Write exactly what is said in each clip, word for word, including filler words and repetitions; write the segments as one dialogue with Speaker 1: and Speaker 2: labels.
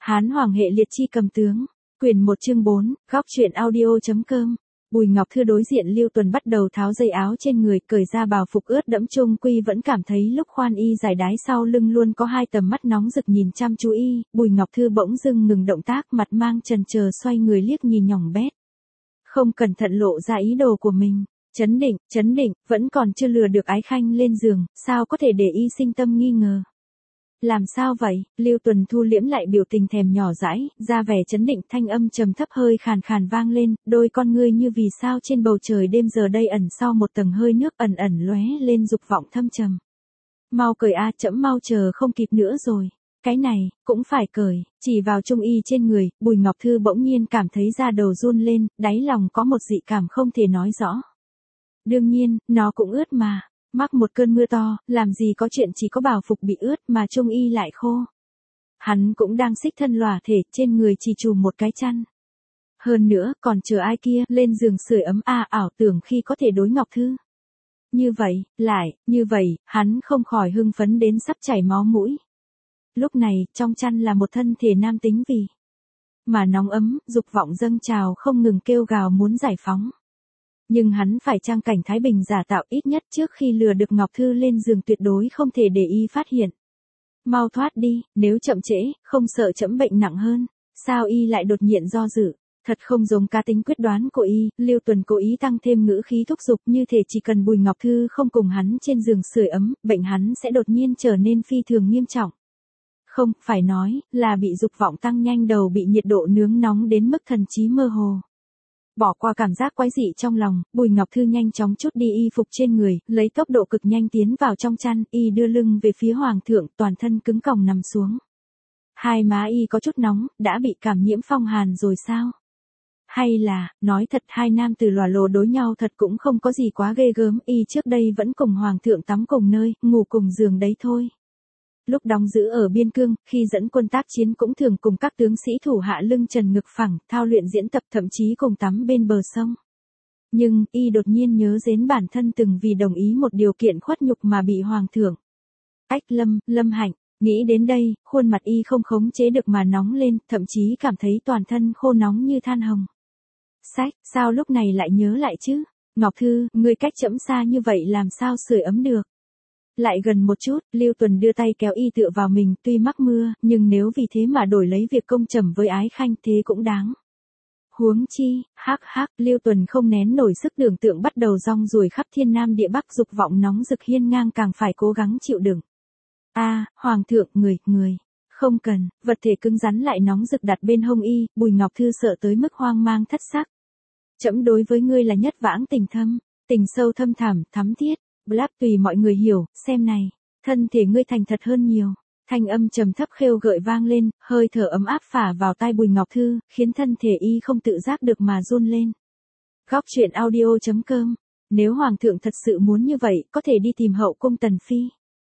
Speaker 1: Hán Hoàng hệ liệt chi cầm tướng, quyển một chương bốn, góc truyện audio.com. Bùi Ngọc Thư đối diện Lưu Tuần bắt đầu tháo dây áo trên người, cởi ra bào phục ướt đẫm, trung quy vẫn cảm thấy lúc khoan y giải đái sau lưng luôn có hai tầm mắt nóng rực nhìn chăm chú y. Bùi Ngọc Thư bỗng dưng ngừng động tác, mặt mang chần chờ xoay người liếc nhìn nhỏng bét. Không cẩn thận lộ ra ý đồ của mình. Chấn định, chấn định, vẫn còn chưa lừa được Ái Khanh lên giường, sao có thể để y sinh tâm nghi ngờ. Làm sao vậy? Lưu Tuần thu liễm lại biểu tình thèm nhỏ dãi, ra vẻ chấn định, thanh âm trầm thấp hơi khàn khàn vang lên, đôi con ngươi như vì sao trên bầu trời đêm giờ đây ẩn sau một tầng hơi nước ẩn ẩn lóe lên dục vọng thâm trầm. Mau cởi a, trẫm mau chờ không kịp nữa rồi. Cái này, cũng phải cởi, chỉ vào trung y trên người, Bùi Ngọc Thư bỗng nhiên cảm thấy da đầu run lên, đáy lòng có một dị cảm không thể nói rõ. Đương nhiên, nó cũng ướt mà. Mắc một cơn mưa to, làm gì có chuyện chỉ có bào phục bị ướt mà trung y lại khô. Hắn cũng đang xích thân lòa thể, trên người chỉ trùm một cái chăn. Hơn nữa, còn chờ ai kia, lên giường sưởi ấm a ảo tưởng khi có thể đối Ngọc Thư. Như vậy, lại, như vậy, hắn không khỏi hưng phấn đến sắp chảy máu mũi. Lúc này, trong chăn là một thân thể nam tính vì mà nóng ấm, dục vọng dâng trào không ngừng kêu gào muốn giải phóng. Nhưng hắn phải trang cảnh thái bình giả tạo, ít nhất trước khi lừa được Ngọc Thư lên giường tuyệt đối không thể để y phát hiện. Mau thoát đi, nếu chậm trễ, không sợ trẫm bệnh nặng hơn. Sao y lại đột nhiên do dự? Thật không giống cá tính quyết đoán của y. Lưu Tuần cố ý tăng thêm ngữ khí thúc giục, như thể chỉ cần Bùi Ngọc Thư không cùng hắn trên giường sưởi ấm, bệnh hắn sẽ đột nhiên trở nên phi thường nghiêm trọng. Không, phải nói, là bị dục vọng tăng nhanh, đầu bị nhiệt độ nướng nóng đến mức thần trí mơ hồ. Bỏ qua cảm giác quái dị trong lòng, Bùi Ngọc Thư nhanh chóng trút đi y phục trên người, lấy tốc độ cực nhanh tiến vào trong chăn, y đưa lưng về phía hoàng thượng, toàn thân cứng còng nằm xuống. Hai má y có chút nóng, đã bị cảm nhiễm phong hàn rồi sao? Hay là, nói thật, hai nam từ lòa lồ đối nhau thật cũng không có gì quá ghê gớm, y trước đây vẫn cùng hoàng thượng tắm cùng nơi, ngủ cùng giường đấy thôi. Lúc đóng giữ ở biên cương, khi dẫn quân tác chiến cũng thường cùng các tướng sĩ thủ hạ lưng trần ngực phẳng, thao luyện diễn tập, thậm chí cùng tắm bên bờ sông. Nhưng, y đột nhiên nhớ đến bản thân từng vì đồng ý một điều kiện khuất nhục mà bị hoàng thượng. Ách Lâm, Lâm Hạnh, nghĩ đến đây, khuôn mặt y không khống chế được mà nóng lên, thậm chí cảm thấy toàn thân khô nóng như than hồng. Sách, sao lúc này lại nhớ lại chứ? Ngọc Thư, ngươi cách trẫm xa như vậy làm sao sưởi ấm được? Lại gần một chút, Lưu Tuần đưa tay kéo y tựa vào mình, tuy mắc mưa, nhưng nếu vì thế mà đổi lấy việc công trầm với Ái Khanh thế cũng đáng. Huống chi, hắc hắc, Lưu Tuần không nén nổi sức tưởng tượng bắt đầu rong ruổi khắp thiên nam địa bắc, dục vọng nóng rực hiên ngang càng phải cố gắng chịu đựng. A, hoàng thượng, người, người, không cần, vật thể cứng rắn lại nóng rực đặt bên hông y, Bùi Ngọc Thư sợ tới mức hoang mang thất sắc. Trẫm đối với ngươi là nhất vãng tình thâm, tình sâu thâm thẳm, thắm thiết. Blab tùy mọi người hiểu, xem này, thân thể ngươi thành thật hơn nhiều. Thanh âm trầm thấp khêu gợi vang lên, hơi thở ấm áp phả vào tai Bùi Ngọc Thư, khiến thân thể y không tự giác được mà run lên. Góc truyện audio.com. Nếu hoàng thượng thật sự muốn như vậy, có thể đi tìm hậu cung Tần Phi.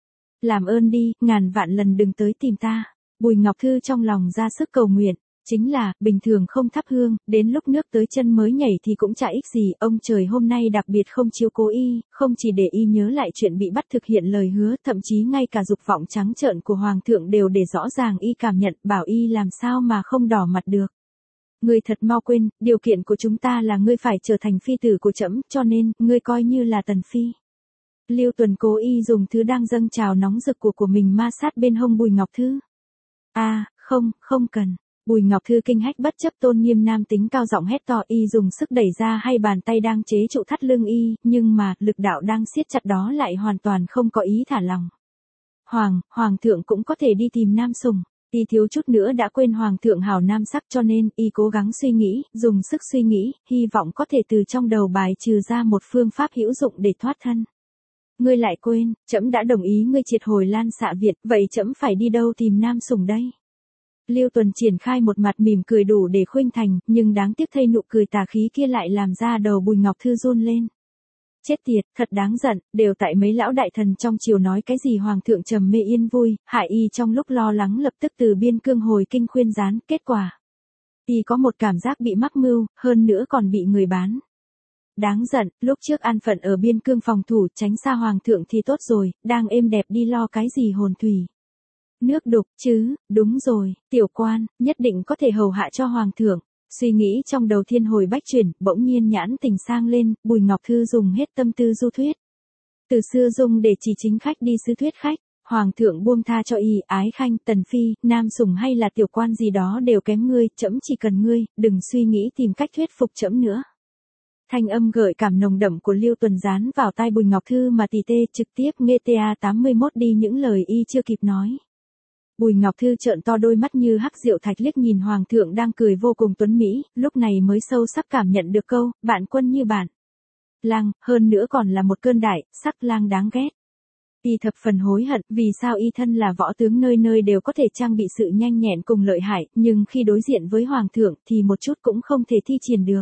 Speaker 1: Làm ơn đi, ngàn vạn lần đừng tới tìm ta. Bùi Ngọc Thư trong lòng ra sức cầu nguyện. Chính là, bình thường không thắp hương, đến lúc nước tới chân mới nhảy thì cũng chả ích gì, ông trời hôm nay đặc biệt không chiếu cố y, không chỉ để y nhớ lại chuyện bị bắt thực hiện lời hứa, thậm chí ngay cả dục vọng trắng trợn của hoàng thượng đều để rõ ràng y cảm nhận, bảo y làm sao mà không đỏ mặt được. Ngươi thật mau quên, điều kiện của chúng ta là ngươi phải trở thành phi tử của trẫm, cho nên, ngươi coi như là Tần Phi. Lưu Tuần cố y dùng thứ đang dâng trào nóng rực của của mình ma sát bên hông Bùi Ngọc Thư. A, không, không cần. Bùi Ngọc Thư kinh hách bất chấp tôn nghiêm nam tính cao giọng hét to, y dùng sức đẩy ra hai bàn tay đang chế trụ thắt lưng y, nhưng mà, lực đạo đang siết chặt đó lại hoàn toàn không có ý thả lỏng. Hoàng, hoàng thượng cũng có thể đi tìm nam sủng, y thiếu chút nữa đã quên hoàng thượng hào nam sắc cho nên, y cố gắng suy nghĩ, dùng sức suy nghĩ, hy vọng có thể từ trong đầu bài trừ ra một phương pháp hữu dụng để thoát thân. Ngươi lại quên, trẫm đã đồng ý ngươi triệt hồi Lan Xạ Việt, vậy trẫm phải đi đâu tìm nam sủng đây? Lưu Tuần triển khai một mặt mỉm cười đủ để khuynh thành, nhưng đáng tiếc thay nụ cười tà khí kia lại làm ra đầu Bùi Ngọc Thư run lên. Chết tiệt, thật đáng giận, đều tại mấy lão đại thần trong triều nói cái gì hoàng thượng trầm mê yên vui, hại y trong lúc lo lắng lập tức từ biên cương hồi kinh khuyên gián, kết quả. Y có một cảm giác bị mắc mưu, hơn nữa còn bị người bán. Đáng giận, lúc trước an phận ở biên cương phòng thủ tránh xa hoàng thượng thì tốt rồi, đang êm đẹp đi lo cái gì hồn thủy. Nước đục chứ, đúng rồi, tiểu quan, nhất định có thể hầu hạ cho hoàng thượng. Suy nghĩ trong đầu thiên hồi bách chuyển, bỗng nhiên nhãn tình sang lên, Bùi Ngọc Thư dùng hết tâm tư du thuyết. Từ xưa dùng để chỉ chính khách đi sứ thuyết khách, hoàng thượng buông tha cho y, ái khanh, tần phi, nam sủng hay là tiểu quan gì đó đều kém ngươi, trẫm chỉ cần ngươi, đừng suy nghĩ tìm cách thuyết phục trẫm nữa. Thanh âm gợi cảm nồng đậm của Lưu Tuần dán vào tai Bùi Ngọc Thư mà tì tê trực tiếp nghe ta tám mươi mốt đi những lời y chưa kịp nói. Bùi Ngọc Thư trợn to đôi mắt như hắc diệu thạch liếc nhìn hoàng thượng đang cười vô cùng tuấn mỹ, lúc này mới sâu sắc cảm nhận được câu, bạn quân như bạn lang, hơn nữa còn là một cơn đại, sắc lang đáng ghét. Y thập phần hối hận, vì sao y thân là võ tướng nơi nơi đều có thể trang bị sự nhanh nhẹn cùng lợi hại, nhưng khi đối diện với hoàng thượng thì một chút cũng không thể thi triển được.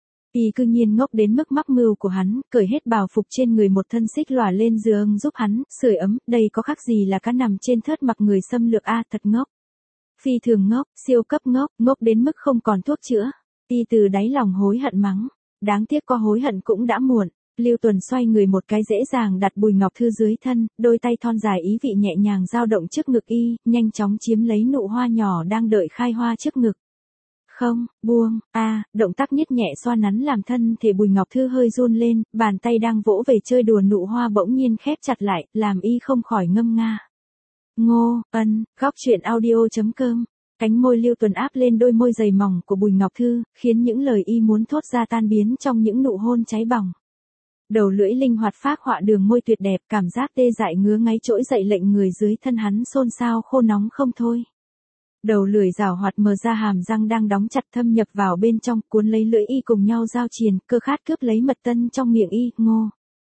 Speaker 1: Y cư nhiên ngốc đến mức mắc mưu của hắn, cởi hết bào phục trên người một thân xích lòa lên giường giúp hắn, sưởi ấm, đây có khác gì là cá nằm trên thớt mặc người xâm lược a thật ngốc. Phi thường ngốc, siêu cấp ngốc, ngốc đến mức không còn thuốc chữa. Y từ đáy lòng hối hận mắng, đáng tiếc có hối hận cũng đã muộn. Lưu Tuần xoay người một cái dễ dàng đặt Bùi Ngọc Thư dưới thân, đôi tay thon dài ý vị nhẹ nhàng dao động trước ngực y, nhanh chóng chiếm lấy nụ hoa nhỏ đang đợi khai hoa trước ngực. Không, buông, a, à, động tác nhít nhẹ xoa nắn làm thân thể Bùi Ngọc Thư hơi run lên, bàn tay đang vỗ về chơi đùa nụ hoa bỗng nhiên khép chặt lại, làm y không khỏi ngâm nga. Ngô, ân, góc truyện audio chấm com. Cánh môi Lưu Tuần áp lên đôi môi dày mỏng của Bùi Ngọc Thư, khiến những lời y muốn thốt ra tan biến trong những nụ hôn cháy bỏng. Đầu lưỡi linh hoạt phác họa đường môi tuyệt đẹp, cảm giác tê dại ngứa ngáy trỗi dậy lệnh người dưới thân hắn xôn xao khô nóng không thôi. Đầu lưỡi rào hoạt mờ ra hàm răng đang đóng chặt thâm nhập vào bên trong, cuốn lấy lưỡi y cùng nhau giao triền, cơ khát cướp lấy mật tân trong miệng y, ngô.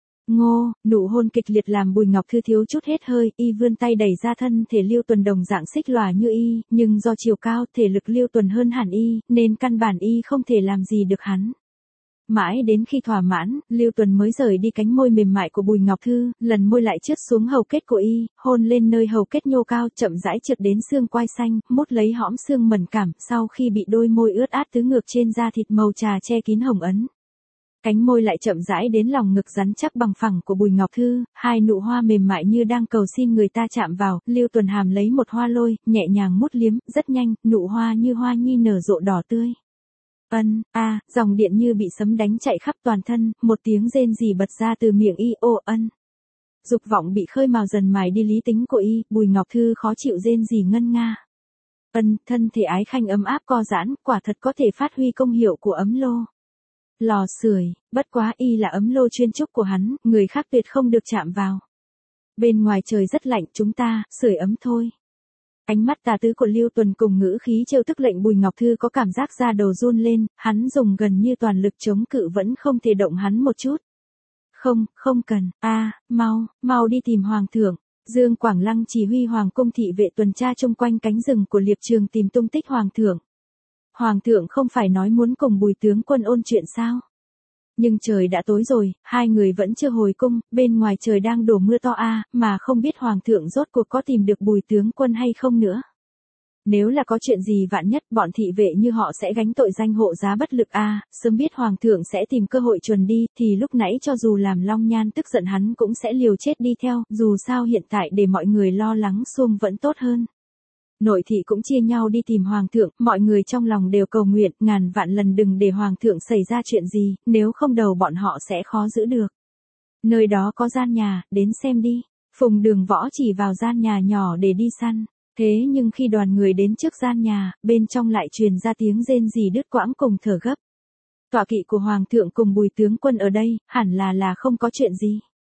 Speaker 1: Ngô, nụ hôn kịch liệt làm Bùi Ngọc Thư thiếu chút hết hơi, y vươn tay đẩy ra thân thể Lưu Tuần đồng dạng xích lòa như y, nhưng do chiều cao, thể lực Lưu Tuần hơn hẳn y, nên căn bản y không thể làm gì được hắn. Mãi đến khi thỏa mãn, Lưu Tuần mới rời đi cánh môi mềm mại của Bùi Ngọc Thư, lần môi lại trượt xuống hầu kết của y, hôn lên nơi hầu kết nhô cao, chậm rãi trượt đến xương quai xanh, mút lấy hõm xương mẩn cảm, sau khi bị đôi môi ướt át tứ ngược trên da thịt màu trà che kín hồng ấn. Cánh môi lại chậm rãi đến lòng ngực rắn chắc bằng phẳng của Bùi Ngọc Thư, hai nụ hoa mềm mại như đang cầu xin người ta chạm vào, Lưu Tuần hàm lấy một hoa lôi, nhẹ nhàng mút liếm, rất nhanh, nụ hoa như hoa nhi nở rộ đỏ tươi. Ân, a, à, dòng điện như bị sấm đánh chạy khắp toàn thân, một tiếng rên rỉ bật ra từ miệng y, ô ân. Dục vọng bị khơi mào dần mài đi lý tính của y, Bùi Ngọc Thư khó chịu rên rỉ ngân nga. Ân, thân thể ái khanh ấm áp co giãn, quả thật có thể phát huy công hiệu của ấm lô. Lò sưởi, bất quá y là ấm lô chuyên trúc của hắn, người khác tuyệt không được chạm vào. Bên ngoài trời rất lạnh, chúng ta, sưởi ấm thôi. Ánh mắt tà tứ của Lưu Tuần cùng ngữ khí trêu tức lệnh Bùi Ngọc Thư có cảm giác da đầu run lên, hắn dùng gần như toàn lực chống cự vẫn không thể động hắn một chút. Không, không cần, a, à, mau, mau đi tìm hoàng thượng. Dương Quảng Lăng chỉ huy hoàng cung thị vệ tuần tra chung quanh cánh rừng của Liệp Trường tìm tung tích hoàng thượng. Hoàng thượng không phải nói muốn cùng Bùi tướng quân ôn chuyện sao? Nhưng trời đã tối rồi, hai người vẫn chưa hồi cung, bên ngoài trời đang đổ mưa to a, mà không biết hoàng thượng rốt cuộc có tìm được Bùi tướng quân hay không nữa. Nếu là có chuyện gì vạn nhất, bọn thị vệ như họ sẽ gánh tội danh hộ giá bất lực a, sớm biết hoàng thượng sẽ tìm cơ hội chuồn đi, thì lúc nãy cho dù làm Long Nhan tức giận hắn cũng sẽ liều chết đi theo, dù sao hiện tại để mọi người lo lắng xuông vẫn tốt hơn. Nội thị cũng chia nhau đi tìm hoàng thượng, mọi người trong lòng đều cầu nguyện, ngàn vạn lần đừng để hoàng thượng xảy ra chuyện gì, nếu không đầu bọn họ sẽ khó giữ được. Nơi đó có gian nhà, đến xem đi. Phùng Đường Võ chỉ vào gian nhà nhỏ để đi săn. Thế nhưng khi đoàn người đến trước gian nhà, bên trong lại truyền ra tiếng rên rỉ đứt quãng cùng thở gấp. Tọa kỵ của hoàng thượng cùng Bùi tướng quân ở đây, hẳn là là không có chuyện gì.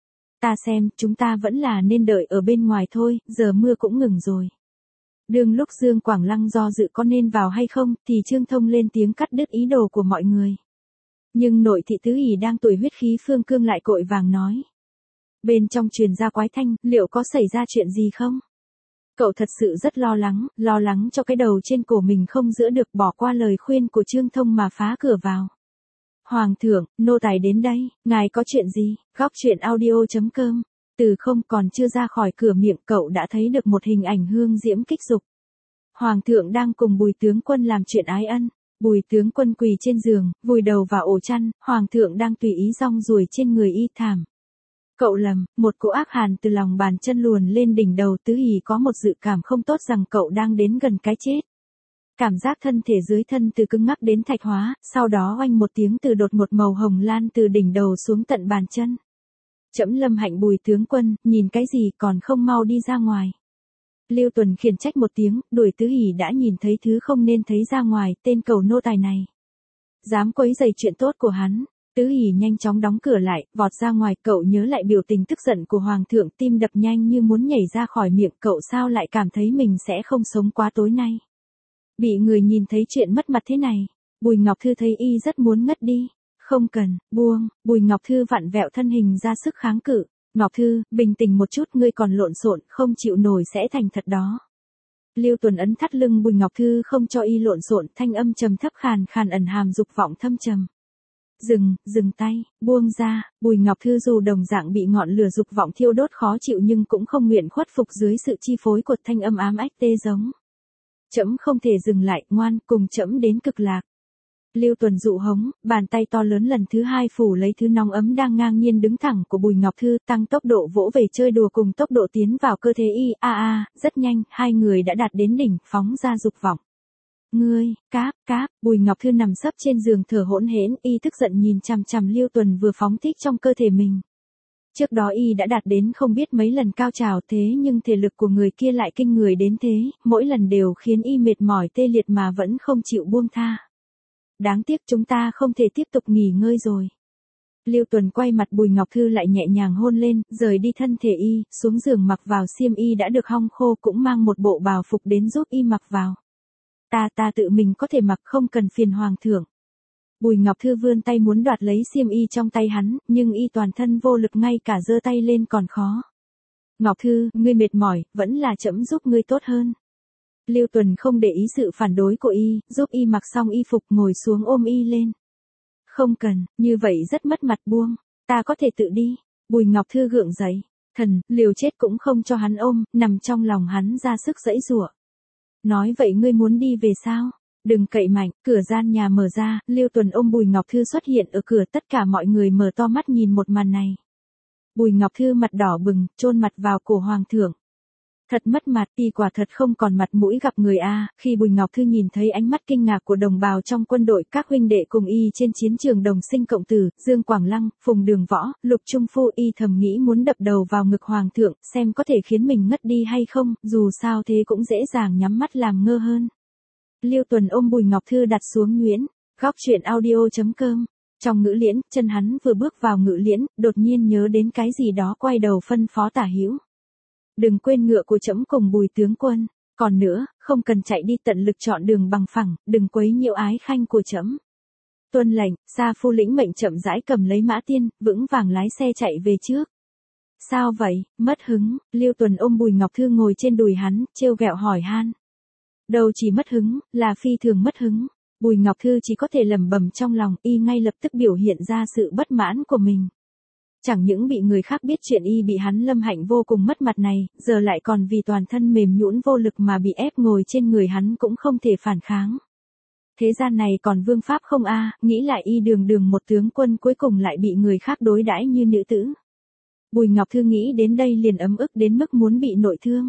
Speaker 1: Ta xem, chúng ta vẫn là nên đợi ở bên ngoài thôi, giờ mưa cũng ngừng rồi. Đương lúc Dương Quảng Lăng do dự có nên vào hay không, thì Trương Thông lên tiếng cắt đứt ý đồ của mọi người. Nhưng nội thị tứ ỷ đang tuổi huyết khí phương cương lại cội vàng nói. Bên trong truyền ra quái thanh, liệu có xảy ra chuyện gì không? Cậu thật sự rất lo lắng, lo lắng cho cái đầu trên cổ mình không giữ được, bỏ qua lời khuyên của Trương Thông mà phá cửa vào. Hoàng thượng, nô tài đến đây, ngài có chuyện gì? Góc truyện audio chấm com. Từ không còn chưa ra khỏi cửa miệng cậu đã thấy được một hình ảnh hương diễm kích dục. Hoàng thượng đang cùng Bùi tướng quân làm chuyện ái ân. Bùi tướng quân quỳ trên giường, vùi đầu vào ổ chăn, hoàng thượng đang tùy ý rong ruổi trên người y thảm. Cậu lầm, một cỗ ác hàn từ lòng bàn chân luồn lên đỉnh đầu. Tứ Hỷ có một dự cảm không tốt rằng cậu đang đến gần cái chết. Cảm giác thân thể dưới thân từ cứng ngắc đến thạch hóa, sau đó oanh một tiếng từ đột một màu hồng lan từ đỉnh đầu xuống tận bàn chân. Trẫm lâm hạnh Bùi tướng quân, nhìn cái gì còn không mau đi ra ngoài. Lưu Tuần khiển trách một tiếng, đuổi Tứ Hỷ đã nhìn thấy thứ không nên thấy ra ngoài, tên cầu nô tài này. Dám quấy rầy chuyện tốt của hắn. Tứ Hỷ nhanh chóng đóng cửa lại, vọt ra ngoài. Cậu nhớ lại biểu tình tức giận của Hoàng thượng, tim đập nhanh như muốn nhảy ra khỏi miệng. Cậu sao lại cảm thấy mình sẽ không sống qua tối nay. Bị người nhìn thấy chuyện mất mặt thế này. Bùi Ngọc Thư thấy y rất muốn ngất đi. Không cần, buông. Bùi Ngọc Thư vặn vẹo thân hình ra sức kháng cự. Ngọc Thư, bình tĩnh một chút, ngươi còn lộn xộn, không chịu nổi sẽ thành thật đó. Lưu Tuần ấn thắt lưng Bùi Ngọc Thư không cho y lộn xộn, thanh âm trầm thấp khàn khàn ẩn hàm dục vọng thâm trầm. Dừng, dừng tay, buông ra. Bùi Ngọc Thư dù đồng dạng bị ngọn lửa dục vọng thiêu đốt khó chịu nhưng cũng không nguyện khuất phục dưới sự chi phối của thanh âm ám ách tê giống. Trẫm không thể dừng lại, ngoan, cùng trẫm đến cực lạc. Lưu Tuần dụ hống, bàn tay to lớn lần thứ hai phủ lấy thứ nóng ấm đang ngang nhiên đứng thẳng của Bùi Ngọc Thư, tăng tốc độ vỗ về chơi đùa cùng tốc độ tiến vào cơ thể y. A a, rất nhanh, hai người đã đạt đến đỉnh, phóng ra dục vọng. Ngươi, cáp, cáp. Bùi Ngọc Thư nằm sấp trên giường thở hỗn hển, y tức giận nhìn chằm chằm Lưu Tuần vừa phóng thích trong cơ thể mình. Trước đó y đã đạt đến không biết mấy lần cao trào, thế nhưng thể lực của người kia lại kinh người đến thế, mỗi lần đều khiến y mệt mỏi tê liệt mà vẫn không chịu buông tha. Đáng tiếc chúng ta không thể tiếp tục nghỉ ngơi rồi. Lưu Tuần quay mặt Bùi Ngọc Thư lại nhẹ nhàng hôn lên, rời đi thân thể y, xuống giường mặc vào xiêm y đã được hong khô, cũng mang một bộ bào phục đến giúp y mặc vào. Ta ta tự mình có thể mặc, không cần phiền Hoàng thượng. Bùi Ngọc Thư vươn tay muốn đoạt lấy xiêm y trong tay hắn, nhưng y toàn thân vô lực, ngay cả giơ tay lên còn khó. Ngọc Thư, ngươi mệt mỏi, vẫn là trẫm giúp ngươi tốt hơn. Lưu Tuần không để ý sự phản đối của y, giúp y mặc xong y phục, ngồi xuống ôm y lên. Không cần, như vậy rất mất mặt, buông, ta có thể tự đi. Bùi Ngọc Thư gượng dậy, thần, liều chết cũng không cho hắn ôm, nằm trong lòng hắn ra sức giãy giụa. Nói vậy ngươi muốn đi về sao? Đừng cậy mạnh. Cửa gian nhà mở ra, Lưu Tuần ôm Bùi Ngọc Thư xuất hiện ở cửa, tất cả mọi người mở to mắt nhìn một màn này. Bùi Ngọc Thư mặt đỏ bừng, chôn mặt vào cổ Hoàng thượng. Thật mất mặt, y quả thật không còn mặt mũi gặp người a. Khi Bùi Ngọc Thư nhìn thấy ánh mắt kinh ngạc của đồng bào trong quân đội, các huynh đệ cùng y trên chiến trường đồng sinh cộng tử, Dương Quảng Lăng, Phùng Đường Võ, Lục Trung Phu, y thầm nghĩ muốn đập đầu vào ngực Hoàng thượng, xem có thể khiến mình ngất đi hay không, dù sao thế cũng dễ dàng nhắm mắt làm ngơ hơn. Lưu Tuần ôm Bùi Ngọc Thư đặt xuống nhuyễn, góc truyện audio chấm com. Trong ngữ liễn, chân hắn vừa bước vào ngữ liễn, đột nhiên nhớ đến cái gì đó, quay đầu phân phó Tả Hữu. Đừng quên ngựa của trẫm cùng Bùi tướng quân, còn nữa, không cần chạy đi, tận lực chọn đường bằng phẳng, đừng quấy nhiễu ái khanh của trẫm. Tuân lệnh. Sa Phu lĩnh mệnh chậm rãi cầm lấy mã tiên, vững vàng lái xe chạy về trước. Sao vậy, mất hứng? Lưu Tuần ôm Bùi Ngọc Thư ngồi trên đùi hắn, trêu ghẹo hỏi han. Đâu chỉ mất hứng, là phi thường mất hứng. Bùi Ngọc Thư chỉ có thể lẩm bẩm trong lòng, y ngay lập tức biểu hiện ra sự bất mãn của mình. Chẳng những bị người khác biết chuyện y bị hắn lâm hạnh vô cùng mất mặt này, giờ lại còn vì toàn thân mềm nhũn vô lực mà bị ép ngồi trên người hắn cũng không thể phản kháng. Thế gian này còn vương pháp không a? Nghĩ lại y đường đường một tướng quân cuối cùng lại bị người khác đối đãi như nữ tử. Bùi Ngọc Thư nghĩ đến đây liền ấm ức đến mức muốn bị nội thương.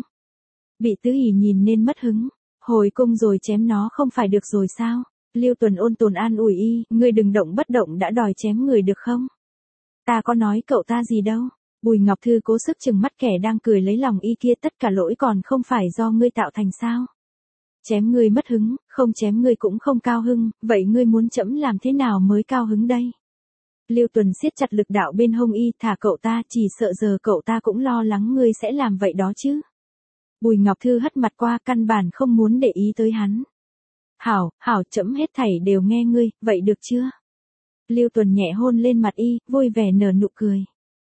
Speaker 1: Bị Tứ Hỷ nhìn nên mất hứng, hồi cung rồi chém nó không phải được rồi sao? Lưu Tuần ôn tồn an ủi y, ngươi đừng động bất động đã đòi chém người được không? Ta có nói cậu ta gì đâu. Bùi Ngọc Thư cố sức chừng mắt kẻ đang cười lấy lòng y kia, tất cả lỗi còn không phải do ngươi tạo thành sao? Chém ngươi mất hứng, không chém ngươi cũng không cao hưng, vậy ngươi muốn trẫm làm thế nào mới cao hứng đây? Lưu Tuần siết chặt lực đạo bên hông y, thả cậu ta, chỉ sợ giờ cậu ta cũng lo lắng ngươi sẽ làm vậy đó chứ. Bùi Ngọc Thư hất mặt qua, căn bản không muốn để ý tới hắn. Hảo, hảo, trẫm hết thảy đều nghe ngươi, vậy được chưa? Lưu Tuần nhẹ hôn lên mặt y, vui vẻ nở nụ cười.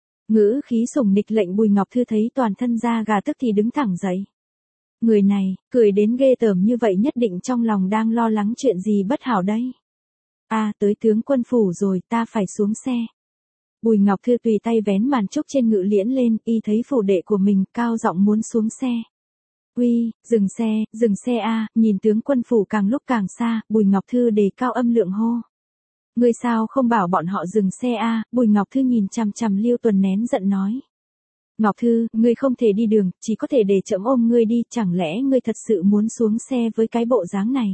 Speaker 1: Ngữ khí sủng nịch lệnh Bùi Ngọc Thư thấy toàn thân da gà tức thì đứng thẳng dậy. Người này, cười đến ghê tởm như vậy nhất định trong lòng đang lo lắng chuyện gì bất hảo đây. À, tới tướng quân phủ rồi, ta phải xuống xe. Bùi Ngọc Thư tùy tay vén màn trúc trên ngự liễn lên, y thấy phủ đệ của mình, cao giọng muốn xuống xe. Uy, dừng xe, dừng xe a, nhìn tướng quân phủ càng lúc càng xa, Bùi Ngọc Thư đề cao âm lượng hô. Ngươi sao không bảo bọn họ dừng xe a? Bùi Ngọc Thư nhìn chằm chằm Lưu Tuần nén giận nói. Ngọc Thư, ngươi không thể đi đường, chỉ có thể để trẫm ôm ngươi đi, chẳng lẽ ngươi thật sự muốn xuống xe với cái bộ dáng này?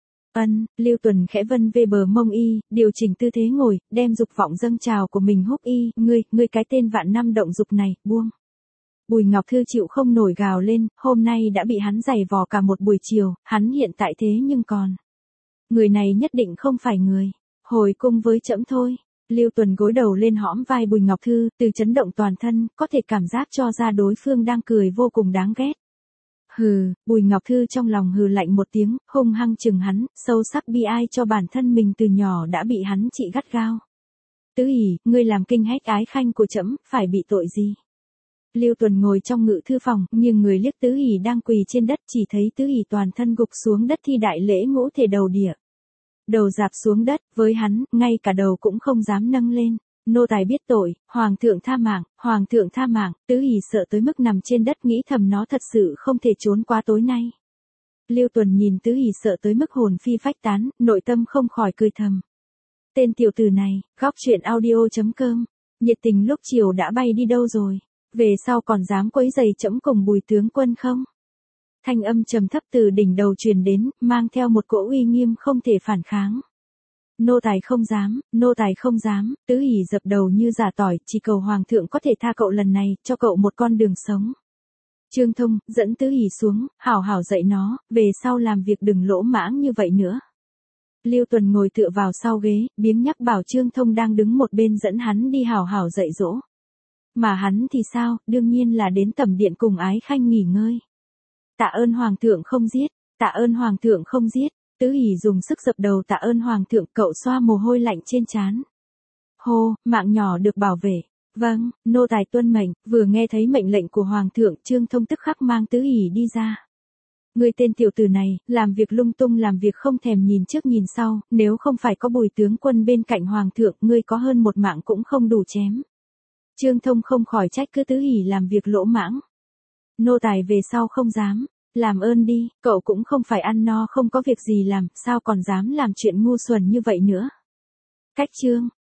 Speaker 1: Ân, Lưu Tuần khẽ vân về bờ mông y, điều chỉnh tư thế ngồi, đem dục vọng dâng trào của mình húc y, ngươi, ngươi cái tên vạn năm động dục này, buông. Bùi Ngọc Thư chịu không nổi gào lên, hôm nay đã bị hắn giày vò cả một buổi chiều, hắn hiện tại thế nhưng còn. Người này nhất định không phải người, hồi cung với trẫm thôi. Lưu Tuần gối đầu lên hõm vai Bùi Ngọc Thư, từ chấn động toàn thân, có thể cảm giác cho ra đối phương đang cười vô cùng đáng ghét. Hừ, Bùi Ngọc Thư trong lòng hừ lạnh một tiếng, hung hăng chừng hắn, sâu sắc bi ai cho bản thân mình từ nhỏ đã bị hắn trị gắt gao. Tứ ỉ, ngươi làm kinh hách ái khanh của trẫm, phải bị tội gì? Lưu Tuần ngồi trong ngự thư phòng, nhưng người liếc Tứ ỉ đang quỳ trên đất, chỉ thấy Tứ ỉ toàn thân gục xuống đất thi đại lễ ngũ thể đầu địa. Đầu dạp xuống đất, với hắn, ngay cả đầu cũng không dám nâng lên. Nô tài biết tội, hoàng thượng tha mạng, hoàng thượng tha mạng. Tứ ỉ sợ tới mức nằm trên đất nghĩ thầm nó thật sự không thể trốn qua tối nay. Lưu Tuần nhìn Tứ ỉ sợ tới mức hồn phi phách tán, nội tâm không khỏi cười thầm. Tên tiểu tử này, góc truyện audio chấm com, nhiệt tình lúc chiều đã bay đi đâu rồi? Về sau còn dám quấy giày trẫm cùng Bùi tướng quân không? Thanh âm trầm thấp từ đỉnh đầu truyền đến, mang theo một cỗ uy nghiêm không thể phản kháng. Nô tài không dám, nô tài không dám. Tứ ỉ dập đầu như giả tỏi, chỉ cầu hoàng thượng có thể tha cậu lần này, cho cậu một con đường sống. Trương Thông, dẫn Tứ ỉ xuống, hảo hảo dạy nó, về sau làm việc đừng lỗ mãng như vậy nữa. Lưu Tuần ngồi tựa vào sau ghế, biếng nhắc bảo Trương Thông đang đứng một bên dẫn hắn đi hảo hảo dạy dỗ. Mà hắn thì sao, đương nhiên là đến tẩm điện cùng ái khanh nghỉ ngơi. Tạ ơn hoàng thượng không giết, tạ ơn hoàng thượng không giết. Tứ ỉ dùng sức dập đầu tạ ơn hoàng thượng, cậu xoa mồ hôi lạnh trên trán. Hô, mạng nhỏ được bảo vệ. Vâng, nô tài tuân mệnh. Vừa nghe thấy mệnh lệnh của hoàng thượng, Trương Thông tức khắc mang Tứ ỉ đi ra. Ngươi tên tiểu tử này, làm việc lung tung làm việc không thèm nhìn trước nhìn sau, nếu không phải có Bùi tướng quân bên cạnh hoàng thượng, ngươi có hơn một mạng cũng không đủ chém. Trương Thông không khỏi trách cứ Tứ ỉ làm việc lỗ mãng. Nô tài về sau không dám, làm ơn đi, cậu cũng không phải ăn no không có việc gì làm, sao còn dám làm chuyện ngu xuẩn như vậy nữa. Cách chương.